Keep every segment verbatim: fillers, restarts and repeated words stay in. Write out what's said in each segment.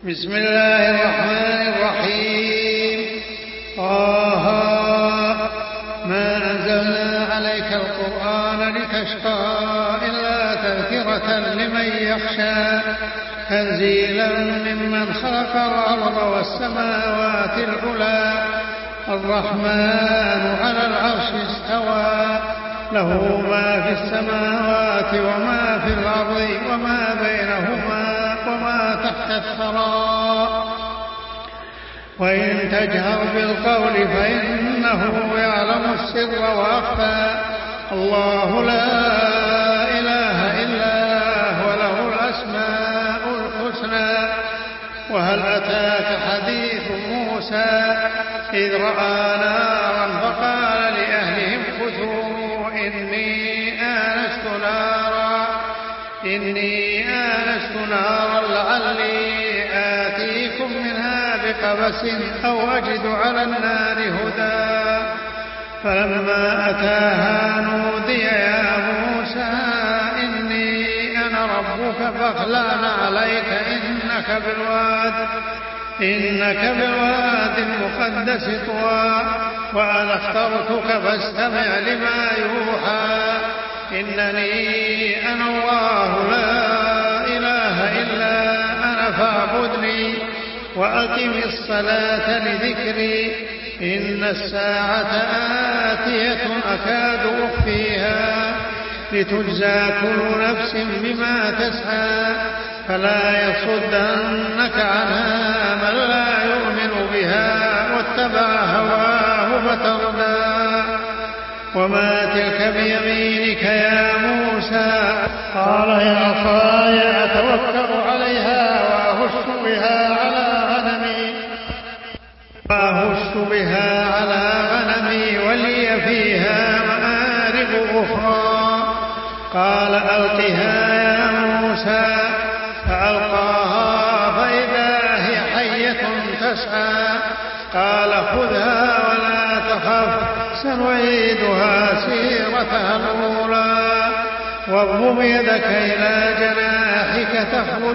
بسم الله الرحمن الرحيم. طه ما أنزلنا عليك القرآن لتشقى إلا تذكرة لمن يخشى تنزيلا ممن خلق الأرض والسماوات العلى الرحمن على العرش استوى له ما في السماوات وما في الأرض وما بينهما وما تحت الثرى وإن تجهر بالقول فإنه يعلم السر وأخفى الله لا إله إلا هو له الأسماء الحسنى. وهل أتاك حديث موسى إذ رأى نارا فقال لأهلهم كثوا إني آنست نارا إني آنست نارا لعلي آتيكم منها بقبس أو أجد على النار هدى. فلما أتاها نودي يا موسى إني أنا ربك فاخلع عليك إنك بالواد إنك بالواد المقدس طوى وأنا اخترتك فاستمع لما يوحى إنني أنا الله لا إله إلا أنا فاعبدني وأقم الصلاة لذكري إن الساعة آتية أكاد أخفيها لتجزى كل نفس بما تسعى فلا يصدنك عنها من لا يؤمن بها واتبع هواه فتردى. وما تلك بيمينك يا موسى قال يا عصاي أتوكل عليها وأهش بها على غنمي وأهش بها على غنمي ولي فيها مآرب أخرى. قال ألقها يا موسى فألقاها فإذا هي حية تسعى قال خذها ولا تخف سنعيدها سيرتها الأولى واضم يدك إلى جناحك تخرج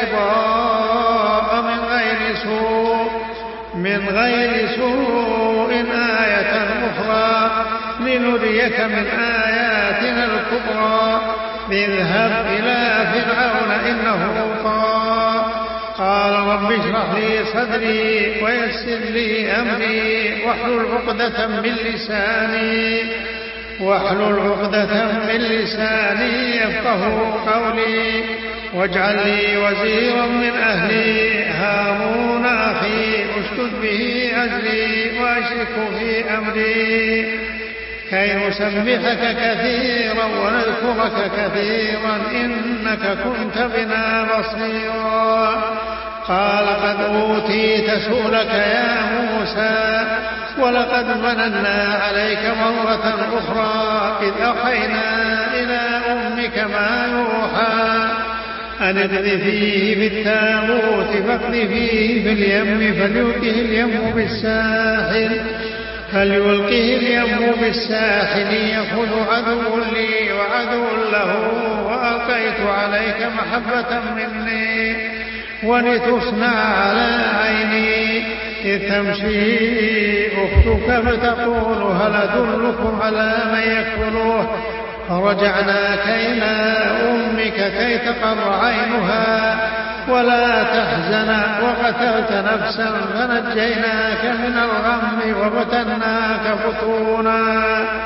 بيضاء من غير سوء من غير سوء آية أخرى لنريك من آياتنا الكبرى اذهب إلى فرعون إنه طغى قال رب اشرح لي صدري ويسر لي أمري واحلل عقدة من لساني واحلل عقدة من لساني يفقه قولي واجعل لي وزيرا من أهلي هارون أخي اشدد به أزري وأشركه في أمري كي نسبحك كثيرا ونذكرك كثيرا إنك كنت بنا بصيرا. قال قد أوتيت سؤلك يا موسى ولقد مننا عليك مرة أخرى إذ أوحينا إلى أمك ما يوحى أن اقذفيه في التابوت فاقذفيه في اليم فليلقه اليم بالساحل فليلقه اليم بالساحل يأخذ عدو لي وعدو له وألقيت عليك محبة مني ولتصنع على عيني إذ تمشي أختك فتقول هل أدلكم على من يكفلوه فرجعناك إلى أمك كي تقر عينها ولا تحزن وقتلت نفسا فنجيناك من الغم وفتناك فتونا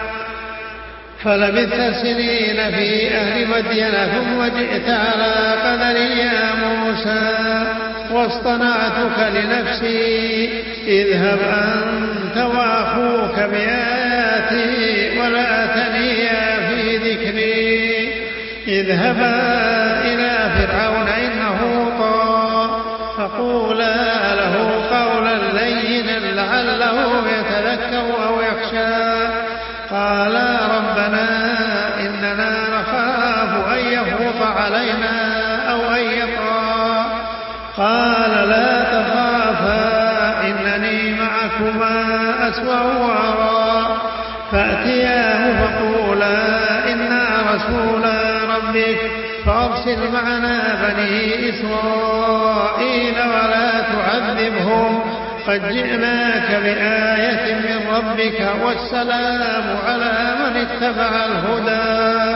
فلبثت سنين في أهل مدين ثم جئت على قدر يا موسى واصطنعتك لنفسي اذهب أنت وأخوك بآياتي ولا تنيا في ذكري اذهبا إلى فرعون إنه طغى فقولا له قولا لينا لعله يتذكر أو يخشى. قالا ربنا إننا نخاف أن يفرط علينا أو أن يطغى. قال لا تخافا إنني معكما أسمع وأرى. فأتياه فقولا إنا رسولا ربك فأرسل معنا بني إسرائيل ولا قد جئناك بآية من ربك والسلام على من اتبع الهدى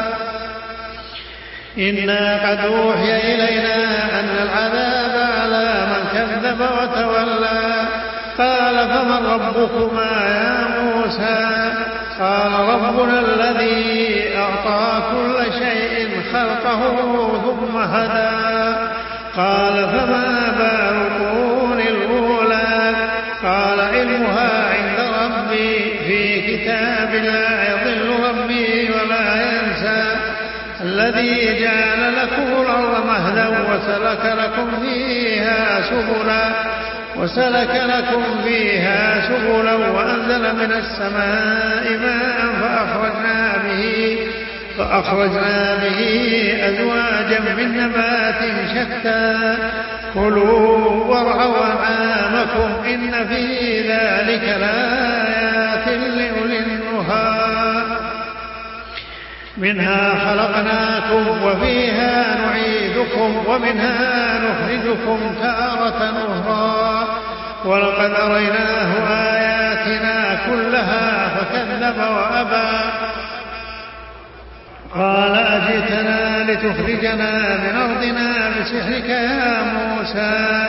إنا قد أوحي إلينا أن العذاب على من كذب وتولى قال فمن ربكما يا موسى قال ربنا الذي أعطى كل شيء خلقه ثم هدى قال فما بال القرون الأولى قال علمها عند ربي في كتاب لا يضل ربي ولا ينسى الذي جعل لكم الأرض مهدا وسلك لكم فيها سبلا وسلك لكم فيها سبلا وأنزل من السماء ماء فأخرجنا به فأخرجنا به أزواجا من نبات شتى كلوا وارعوا أنعامكم إن في ذلك لآيات لأولي النهى منها خلقناكم وفيها نعيدكم ومنها نخرجكم تارة أخرى ولقد أريناه آياتنا كلها فكذب وأبى قال أجئتنا لتخرجنا من أرضنا بسحرك يا موسى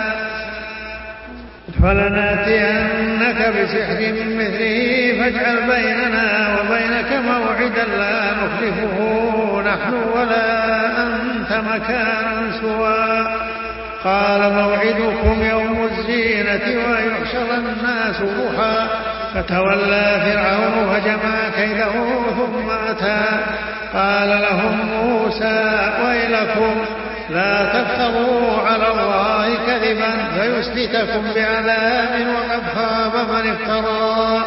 فلناتينك بسحر مثله فاجعل بيننا وبينك موعدا لا نخلفه نحن ولا أنت مكانا سوى قال موعدكم يوم الزينة ويحشر الناس ضحى فتولى فرعون فجمع كيده ثم أتى قال لهم موسى ويلكم لا تفتروا على الله كذبا فيسلتكم بعذاب وقد خاب من افترى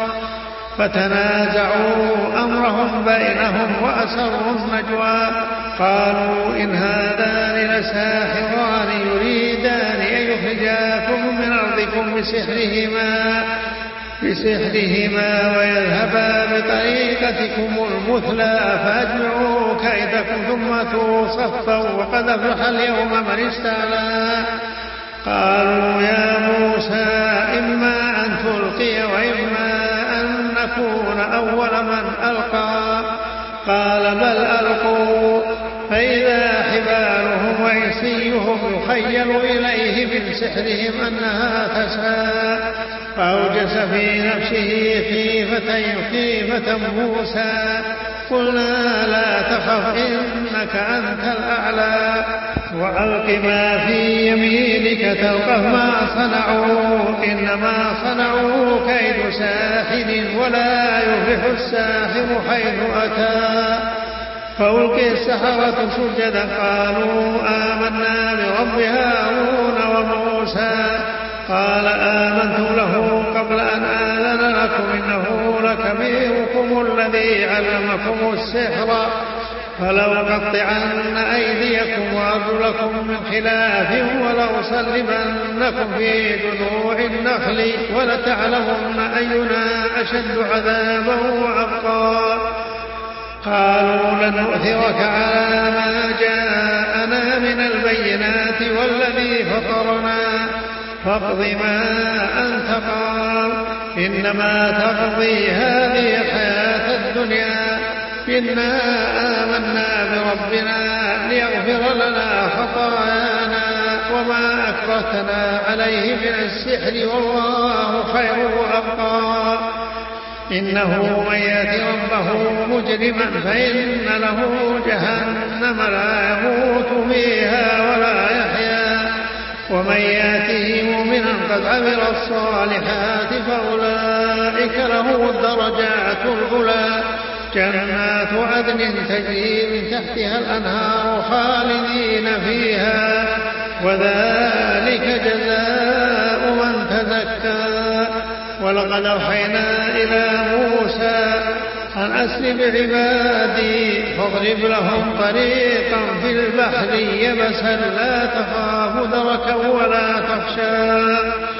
فتنازعوا أمرهم بينهم وأسروا النجوى قالوا إن هذان لساحران يريدان أن يخرجاكم من أرضكم بسحرهما بسحرهما ويذهبا بطريقتكم المثلى فأجمعوا كيدكم ثم توصفوا وقد أفلح اليوم من استعلى قالوا يا موسى إما أن تلقي وإما أن نكون أول من ألقى قال بل ألقوا فإذا حبالهم وعصيهم يخيل إليه من سحرهم أنها تسعى فأوجس في نفسه خيفة خيفة موسى قلنا لا تخف إنك أنت الأعلى وألق ما في يمينك تلقف ما صنعوا إنما صنعوا كيد ساحر ولا يفلح الساحر حيث أتى فألقي السحرة سجدا قالوا آمنا برب هارون وموسى قال آمنت له قبل أن آذن لكم إنه لكبيركم الذي علمكم السحر فلأقطعن أيديكم وأرجلكم من خلاف ولأصلبنكم في جذوع النخل ولتعلمن أينا أشد عذابا وأبقى قالوا لن نؤثرك على ما جاءنا من البينات والذي فطرنا فاقض ما أنت قاض إنما تقضي هذه الحياة الدنيا إنا آمنا بربنا ليغفر لنا خطايانا وما أكرهتنا عليه من السحر والله خير وأبقى إنه من يأت ربه مجرما فإن له جهنم لا يموت فيها ولا يحيا ومن يأته مؤمنا قد عمل الصالحات فأولئك له الدرجات العلى جنات عدن تجري من تحتها الأنهار خالدين فيها وذلك جزاء من تزكى ولقد أوحينا إلى موسى أن أسر بعبادي فاضرب لهم طريقا في البحر يبسا لا تخاف دركا ولا تخشى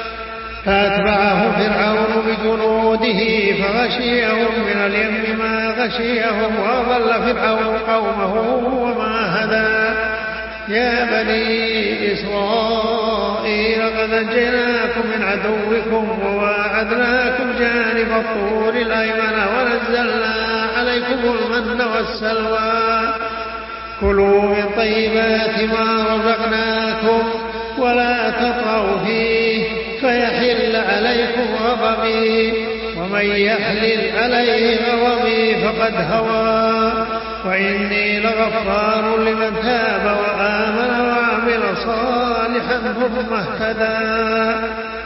فأتبعه فرعون بجنوده فغشيهم من اليم ما غشيهم وأضل فرعون قومه وما هدى يا بني إسرائيل قد نجيناكم من عدوكم وواعدناكم جانب الطور الأيمن ونزلنا عليكم المن والسلوى كلوا من طيبات ما رزقناكم ولا تطغوا فيه فيحل عليكم غضبي ومن يحلل عليه غضبي فقد هوى وإني لغفار لمن تاب وآمن وعمل صالحا ثم اهتدى.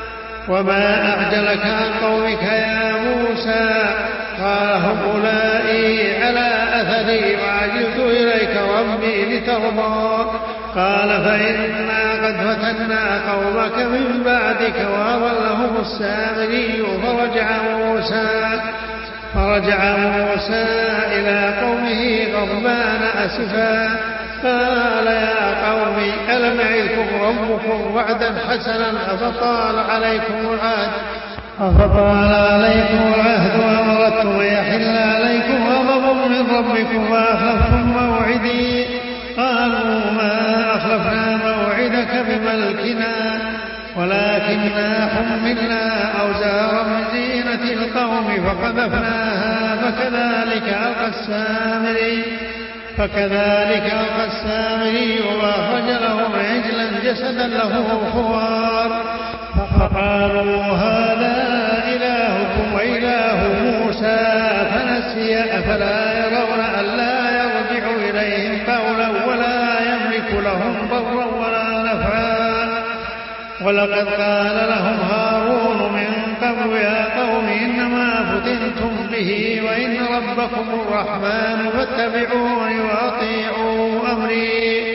وما أعجلك عن قومك يا موسى قال هم أولئك على أثري وعجلت إليك ربي لترضى قال فإنا قد فتنا قومك من بعدك وأضلهم السامري فرجع موسى فرجع موسى إلى قومه غضبان أسفا قال يا قوم ألم يعدكم ربكم وعدا حسنا أفطال عليكم العهد أفطال عليكم العهد وأمرتم يحل عليكم غضب من ربكم وأخلفتم موعدي قالوا ما أخلفنا موعدك بملكنا ولكننا حملنا أوزارا من زينة القوم فقذفناها فكذلك ألقى السامري فكذلك ألقى السامري وأخرج لهم عجلا جسدا له خوار فقالوا هذا إلهكم وإله موسى فنسي أفلا يرون ألا يرجع إليهم قولا ولا يملك لهم ضرا ولا نفعا ولقد قال لهم هارون من قبل يا قوم إنما فتنتم به وإن ربكم الرحمن فاتبعوني وأطيعوا أمري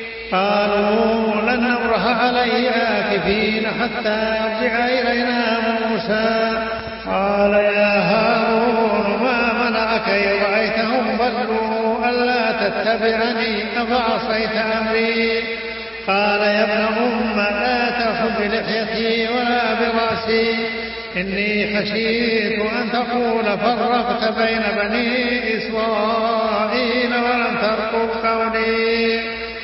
قالوا لن نبرح عليه عاكفين حتى يرجع إلينا موسى قال يا هارون ما منعك إذ رأيتهم ضلوا ألا تتبعني أفعصيت أمري قال يا ابن أم لا تأخذ بلحيتي ولا برأسي إني خشيت أن تقول فرقت بين بني إسرائيل ولم ترقب قولي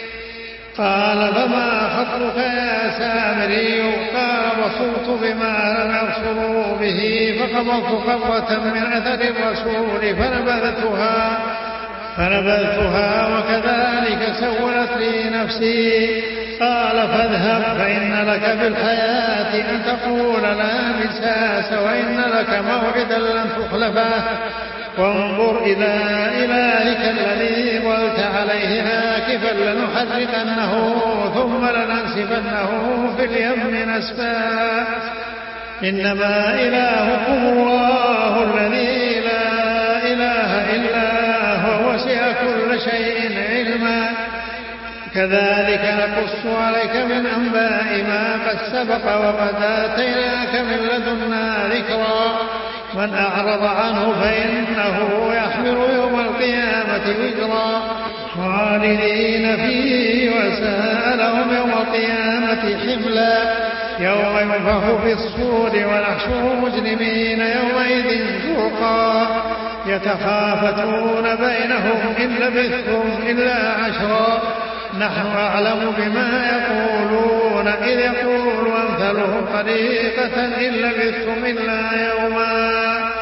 قال فما خطبك يا سامري قال بصرت بما لم يبصروا به فقبضت قبضة من أثر الرسول فنبذتها فنبذتها وكذلك سولت لي نفسي قال فاذهب فإن لك في الحياة أن تقول لا مساس وإن لك موعدا لن تخلفه وانظر إلى إلهك الذي ظلت عليه عاكفا لنحرقنه ثم لننسفنه في اليم نسفا إنما إلهكم الله الذي لا إله إلا هو وسع كل شيء علما كذلك نقص عليك من أنباء ما قد سبق وقد آتيناك من لدنا ذكرا من أعرض عنه فإنه يحمل يوم القيامة وزرا خالدين فيه وساء لهم يوم القيامة حملا يوم ينفخ في الصور ونحشر مجرمين يومئذ زرقا يتخافتون بينهم إن لبثتم إلا عشرا نحن أعلم بما يقولون إذ يقول أمثلهم طريقة إن لبثتم إلا يوما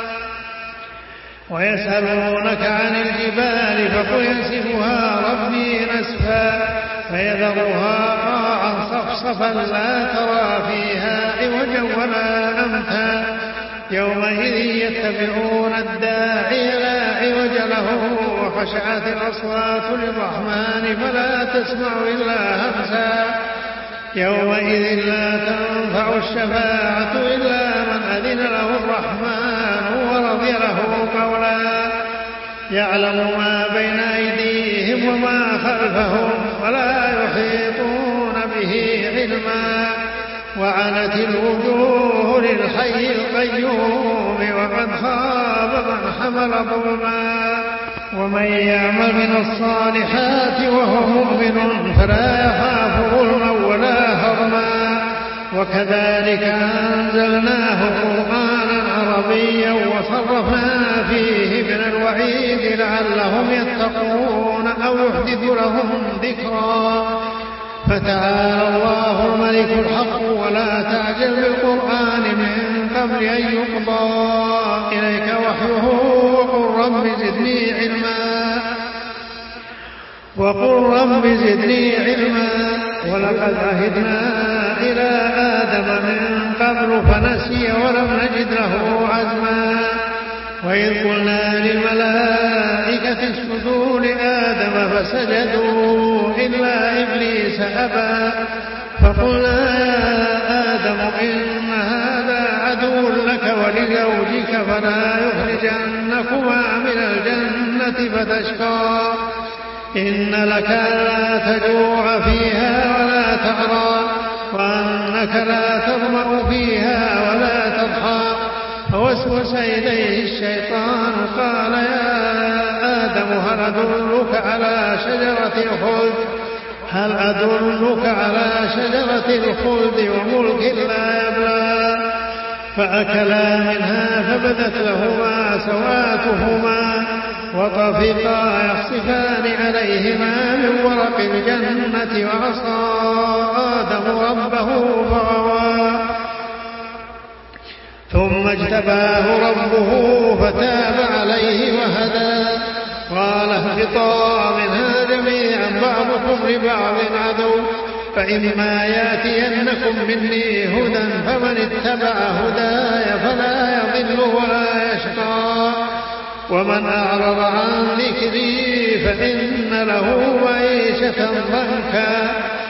ويسألونك عن الجبال فقل ينسفها ربي نسفا فيذرها قاعا صفصفا لا ترى فيها عوجا ولا أمتا يومئذ يتبعون الداعي لا عوج له وخشعت الأصوات للرحمن فلا تسمع إلا همسا يومئذ لا تنفع الشفاعة إلا من أذن له الرحمن ورضي له قولا يعلم ما بين أيديهم وما خلفهم ولا يحيطون به علما وعنت الوجوه للحي القيوم وقد خاب من حمل ظلما ومن يعمل من الصالحات وهو مؤمن فلا يخاف ظلما ولا هضما وكذلك أنزلناه قرآنا عربيا وصرفنا فيه من الوعيد لعلهم يتقون أو يحدث لهم ذكرا فتعالى الله الملك الحق ولا تعجل بالقرآن من قبل أن يقضى إليك وحيه وقل رب زدني علما وقل رب زدني علما ولقد عهدنا إلى آدم من قبل فنسي ولم نجد له عزما وإذ قلنا للملائكة اسجدوا لآدم فسجدوا إلا إبليس أبى فقلنا يا آدم إن هذا عدو لك ولزوجك فلا يخرجنكما من الجنة فتشقى إن لك لا تجوع فيها ولا تعرى وأنك لا تظمأ فيها ولا تضحى فوسوس إليه الشيطان قال يا آدم هل أدلك على شجرة الخلد هل أدلك على شجرة الخلد وملك لا يبلى فأكلا منها فبدت لهما سواتهما وطفقا يخصفان عليهما من ورق الجنة وعصى آدم ربه فغوى ثم اجتباه ربه فتاب عليه وهدى قال اهبطا منها جميعا بعضكم لبعض عدو فإما يأتينكم مني هدى فمن اتبع هداي فلا يضل ولا يشقى ومن أعرض عن ذكري فإن له معيشة ضنكا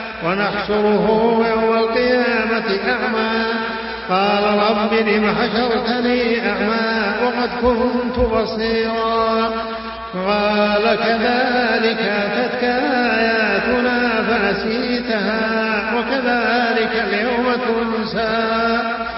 ونحشره يوم القيامة أعمى قال رب لم حشرتني أعمى وقد كنت بصيرا قال كذلك أتتك آياتنا فنسيتها وكذلك اليوم تنسى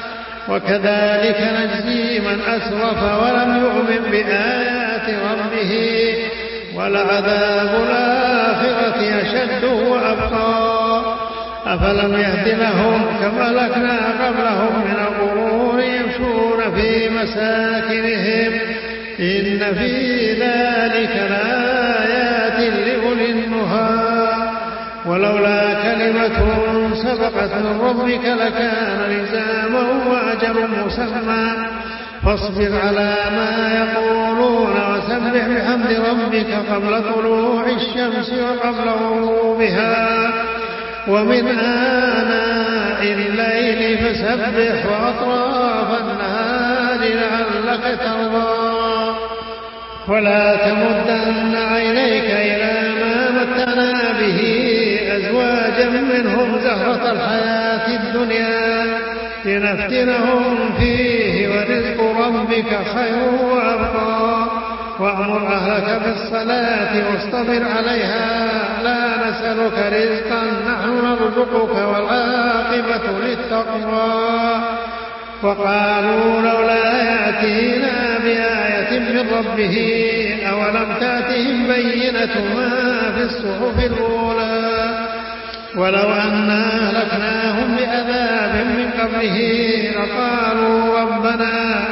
وكذلك نجزي من أسرف ولم يؤمن بآيات ربه ولعذاب الآخرة أشد وأبقى أفلم يهد لهم كما أهلكنا قبلهم من القرون يمشون في مساكنهم إن في ذلك لآيات لأولي النهى ولولا كلمة سبقت من ربك لكان لزاما وأجل مسمى فاصبر على ما يقولون وسبح بحمد ربك قبل طلوع الشمس وقبل غروبها ومن آناء الليل فسبح وأطراف النهار لعلك ترضى ولا تمدن عينيك إلى ما متعنا به أزواجا منهم زهرة الحياة الدنيا لنفتنهم فيه ورزق ربك خير وأبقى وأمر أهلك بالصلاة واصطبر عليها لا نسألك رزقا نحن نرزقك والعاقبة للتقوى وقالوا لولا يأتينا بآية من ربه أولم تأتهم بينة ما في الصحف الأولى ولو أنا أهلكناهم بعذاب من قبله لقالوا ربنا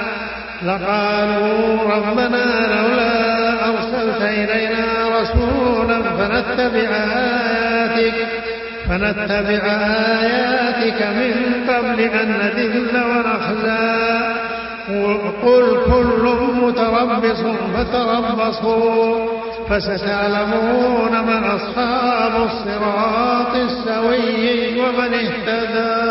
لقالوا ربنا لولا أرسلت إلينا رسولا فنتبع آياتك فنتبع آياتك من قبل أن نذل ونخزى قل كل متربص فتربصوا فستعلمون من أصحاب الصراط السوي ومن اهتدى.